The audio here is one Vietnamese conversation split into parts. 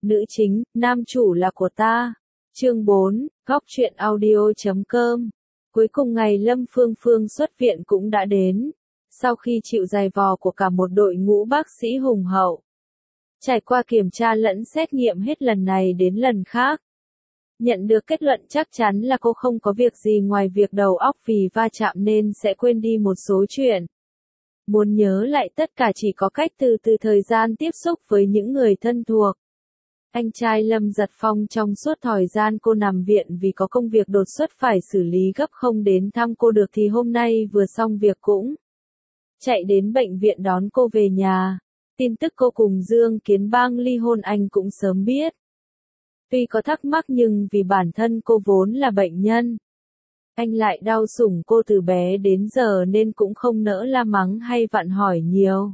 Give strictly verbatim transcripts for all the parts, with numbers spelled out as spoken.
Nữ chính, nam chủ là của ta. Chương bốn, góc truyện audio chấm com. Cuối cùng ngày Lâm Phương Phương xuất viện cũng đã đến. Sau khi chịu giày vò của cả một đội ngũ bác sĩ hùng hậu. Trải qua kiểm tra lẫn xét nghiệm hết lần này đến lần khác. Nhận được kết luận chắc chắn là cô không có việc gì ngoài việc đầu óc vì va chạm nên sẽ quên đi một số chuyện. Muốn nhớ lại tất cả chỉ có cách từ từ thời gian tiếp xúc với những người thân thuộc. Anh trai Lâm Giật Phong trong suốt thời gian cô nằm viện vì có công việc đột xuất phải xử lý gấp không đến thăm cô được thì hôm nay vừa xong việc cũng chạy đến bệnh viện đón cô về nhà. Tin tức cô cùng Dương Kiến Bang ly hôn anh cũng sớm biết. Tuy có thắc mắc nhưng vì bản thân cô vốn là bệnh nhân. Anh lại đau sủng cô từ bé đến giờ nên cũng không nỡ la mắng hay vặn hỏi nhiều.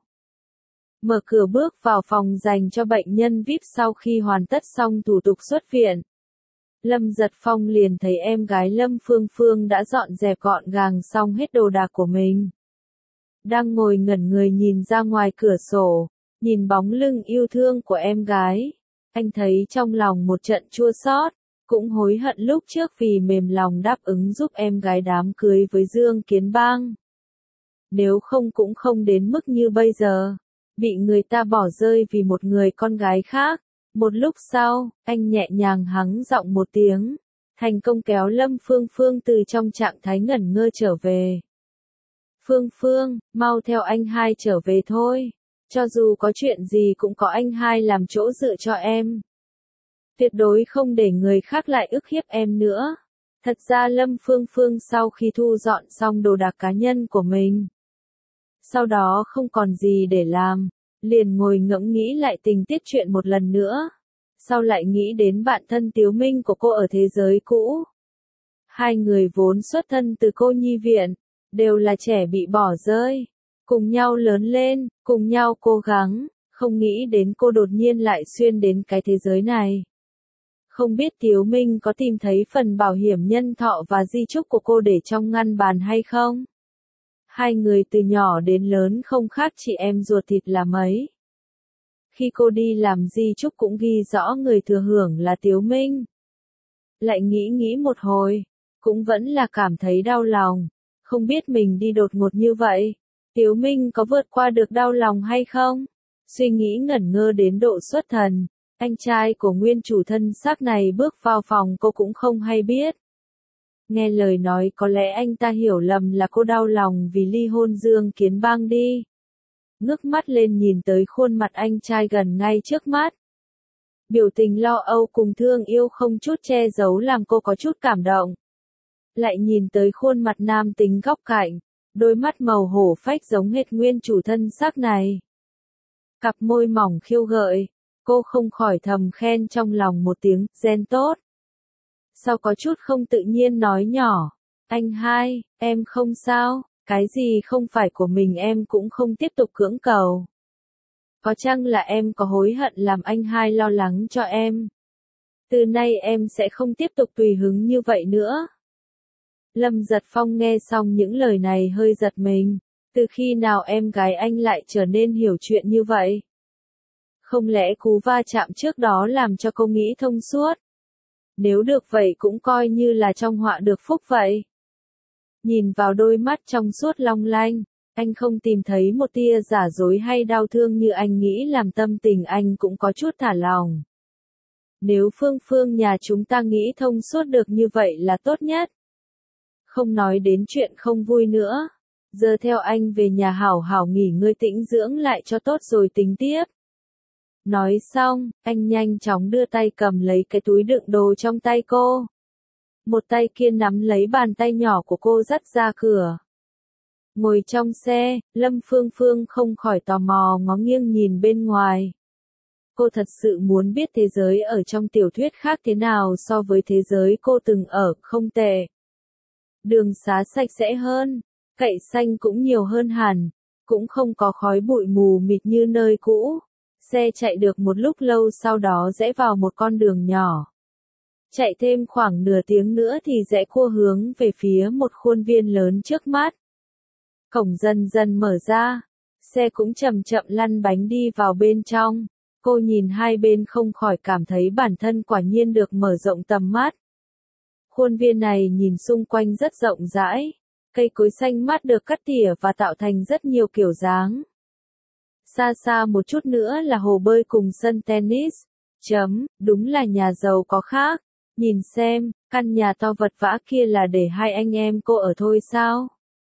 Mở cửa bước vào phòng dành cho bệnh nhân vi ai pi sau khi hoàn tất xong thủ tục xuất viện. Lâm Giật Phong liền thấy em gái Lâm Phương Phương đã dọn dẹp gọn gàng xong hết đồ đạc của mình. Đang ngồi ngẩn người nhìn ra ngoài cửa sổ, nhìn bóng lưng yêu thương của em gái. Anh thấy trong lòng một trận chua xót, cũng hối hận lúc trước vì mềm lòng đáp ứng giúp em gái đám cưới với Dương Kiến Bang. Nếu không cũng không đến mức như bây giờ, bị người ta bỏ rơi vì một người con gái khác. Một lúc sau, anh nhẹ nhàng hắng giọng một tiếng, thành công kéo Lâm Phương Phương từ trong trạng thái ngẩn ngơ trở về. Phương Phương, mau theo anh hai trở về thôi. Cho dù có chuyện gì cũng có anh hai làm chỗ dựa cho em. Tuyệt đối không để người khác lại ức hiếp em nữa. Thật ra Lâm Phương Phương sau khi thu dọn xong đồ đạc cá nhân của mình, sau đó không còn gì để làm, liền ngồi ngẫm nghĩ lại tình tiết chuyện một lần nữa. Sau lại nghĩ đến bạn thân Tiếu Minh của cô ở thế giới cũ. Hai người vốn xuất thân từ cô nhi viện, đều là trẻ bị bỏ rơi. Cùng nhau lớn lên, cùng nhau cố gắng, không nghĩ đến cô đột nhiên lại xuyên đến cái thế giới này. Không biết Tiếu Minh có tìm thấy phần bảo hiểm nhân thọ và di chúc của cô để trong ngăn bàn hay không? Hai người từ nhỏ đến lớn không khác chị em ruột thịt là mấy. Khi cô đi làm di chúc cũng ghi rõ người thừa hưởng là Tiếu Minh. Lại nghĩ nghĩ một hồi, cũng vẫn là cảm thấy đau lòng, không biết mình đi đột ngột như vậy. Tiếu Minh có vượt qua được đau lòng hay không? Suy nghĩ ngẩn ngơ đến độ xuất thần, anh trai của nguyên chủ thân xác này bước vào phòng cô cũng không hay biết. Nghe lời nói có lẽ anh ta hiểu lầm là cô đau lòng vì ly hôn Dương Kiến Bang đi. Ngước mắt lên nhìn tới khuôn mặt anh trai gần ngay trước mắt. Biểu tình lo âu cùng thương yêu không chút che giấu làm cô có chút cảm động. Lại nhìn tới khuôn mặt nam tính góc cạnh. Đôi mắt màu hổ phách giống hệt nguyên chủ thân xác này. Cặp môi mỏng khiêu gợi, cô không khỏi thầm khen trong lòng một tiếng, gen tốt. Sau có chút không tự nhiên nói nhỏ, anh hai, em không sao, cái gì không phải của mình em cũng không tiếp tục cưỡng cầu. Có chăng là em có hối hận làm anh hai lo lắng cho em? Từ nay em sẽ không tiếp tục tùy hứng như vậy nữa. Lâm Giật Phong nghe xong những lời này hơi giật mình, từ khi nào em gái anh lại trở nên hiểu chuyện như vậy? Không lẽ cú va chạm trước đó làm cho cô nghĩ thông suốt? Nếu được vậy cũng coi như là trong họa được phúc vậy. Nhìn vào đôi mắt trong suốt long lanh, anh không tìm thấy một tia giả dối hay đau thương như anh nghĩ làm tâm tình anh cũng có chút thả lỏng. Nếu Phương Phương nhà chúng ta nghĩ thông suốt được như vậy là tốt nhất. Không nói đến chuyện không vui nữa. Giờ theo anh về nhà hảo hảo nghỉ ngơi tĩnh dưỡng lại cho tốt rồi tính tiếp. Nói xong, anh nhanh chóng đưa tay cầm lấy cái túi đựng đồ trong tay cô. Một tay kia nắm lấy bàn tay nhỏ của cô dắt ra cửa. Ngồi trong xe, Lâm Phương Phương không khỏi tò mò ngó nghiêng nhìn bên ngoài. Cô thật sự muốn biết thế giới ở trong tiểu thuyết khác thế nào so với thế giới cô từng ở, không tệ. Đường xá sạch sẽ hơn, cậy xanh cũng nhiều hơn hẳn, cũng không có khói bụi mù mịt như nơi cũ. Xe chạy được một lúc lâu sau đó rẽ vào một con đường nhỏ. Chạy thêm khoảng nửa tiếng nữa thì rẽ cua hướng về phía một khuôn viên lớn trước mắt. Cổng dần dần mở ra, xe cũng chậm chậm lăn bánh đi vào bên trong. Cô nhìn hai bên không khỏi cảm thấy bản thân quả nhiên được mở rộng tầm mắt. Khuôn viên này nhìn xung quanh rất rộng rãi, cây cối xanh mát được cắt tỉa và tạo thành rất nhiều kiểu dáng. Xa xa một chút nữa là hồ bơi cùng sân tennis. Chấm, đúng là nhà giàu có khác. Nhìn xem, căn nhà to vật vã kia là để hai anh em cô ở thôi sao?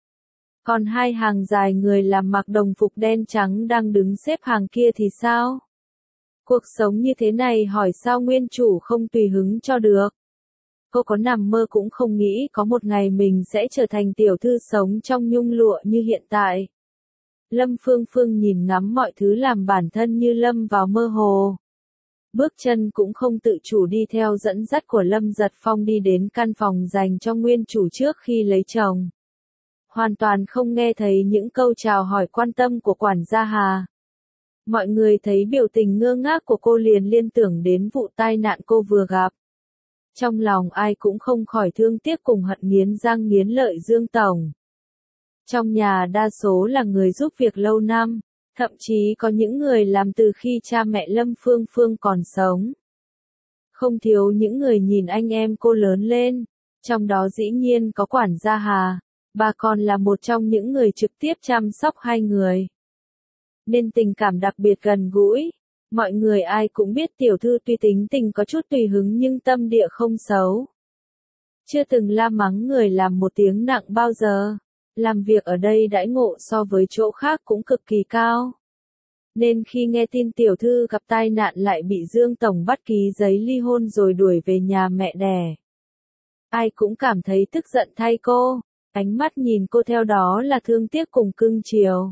Còn hai hàng dài người làm mặc đồng phục đen trắng đang đứng xếp hàng kia thì sao? Cuộc sống như thế này hỏi sao nguyên chủ không tùy hứng cho được? Cô có nằm mơ cũng không nghĩ có một ngày mình sẽ trở thành tiểu thư sống trong nhung lụa như hiện tại. Lâm Phương Phương nhìn ngắm mọi thứ làm bản thân như lâm vào mơ hồ. Bước chân cũng không tự chủ đi theo dẫn dắt của Lâm Giật Phong đi đến căn phòng dành cho nguyên chủ trước khi lấy chồng. Hoàn toàn không nghe thấy những câu chào hỏi quan tâm của quản gia Hà. Mọi người thấy biểu tình ngơ ngác của cô liền liên tưởng đến vụ tai nạn cô vừa gặp. Trong lòng ai cũng không khỏi thương tiếc cùng hận nghiến răng nghiến lợi Dương Tổng. Trong nhà đa số là người giúp việc lâu năm, thậm chí có những người làm từ khi cha mẹ Lâm Phương Phương còn sống. Không thiếu những người nhìn anh em cô lớn lên, trong đó dĩ nhiên có quản gia Hà, bà còn là một trong những người trực tiếp chăm sóc hai người. Nên tình cảm đặc biệt gần gũi, mọi người ai cũng biết tiểu thư tuy tính tình có chút tùy hứng nhưng tâm địa không xấu. Chưa từng la mắng người làm một tiếng nặng bao giờ. Làm việc ở đây đãi ngộ so với chỗ khác cũng cực kỳ cao. Nên khi nghe tin tiểu thư gặp tai nạn lại bị Dương Tổng bắt ký giấy ly hôn rồi đuổi về nhà mẹ đẻ. Ai cũng cảm thấy tức giận thay cô, ánh mắt nhìn cô theo đó là thương tiếc cùng cưng chiều.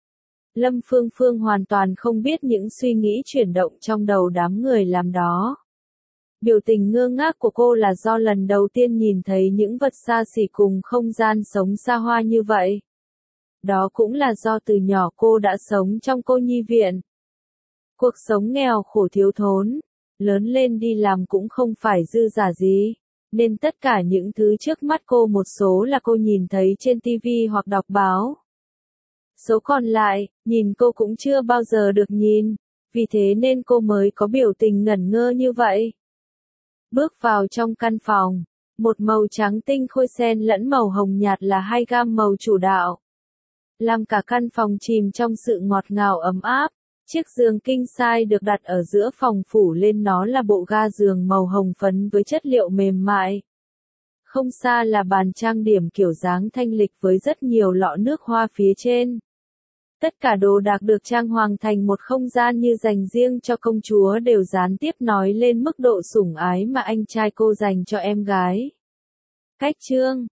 Lâm Phương Phương hoàn toàn không biết những suy nghĩ chuyển động trong đầu đám người làm đó. Biểu tình ngơ ngác của cô là do lần đầu tiên nhìn thấy những vật xa xỉ cùng không gian sống xa hoa như vậy. Đó cũng là do từ nhỏ cô đã sống trong cô nhi viện. Cuộc sống nghèo khổ thiếu thốn, lớn lên đi làm cũng không phải dư giả gì, nên tất cả những thứ trước mắt cô một số là cô nhìn thấy trên ti vi hoặc đọc báo. Số còn lại, nhìn cô cũng chưa bao giờ được nhìn, vì thế nên cô mới có biểu tình ngẩn ngơ như vậy. Bước vào trong căn phòng, một màu trắng tinh khôi xen lẫn màu hồng nhạt là hai gam màu chủ đạo. Làm cả căn phòng chìm trong sự ngọt ngào ấm áp, chiếc giường king size được đặt ở giữa phòng phủ lên nó là bộ ga giường màu hồng phấn với chất liệu mềm mại. Không xa là bàn trang điểm kiểu dáng thanh lịch với rất nhiều lọ nước hoa phía trên. Tất cả đồ đạc được trang hoàng thành một không gian như dành riêng cho công chúa đều gián tiếp nói lên mức độ sủng ái mà anh trai cô dành cho em gái. Cách chương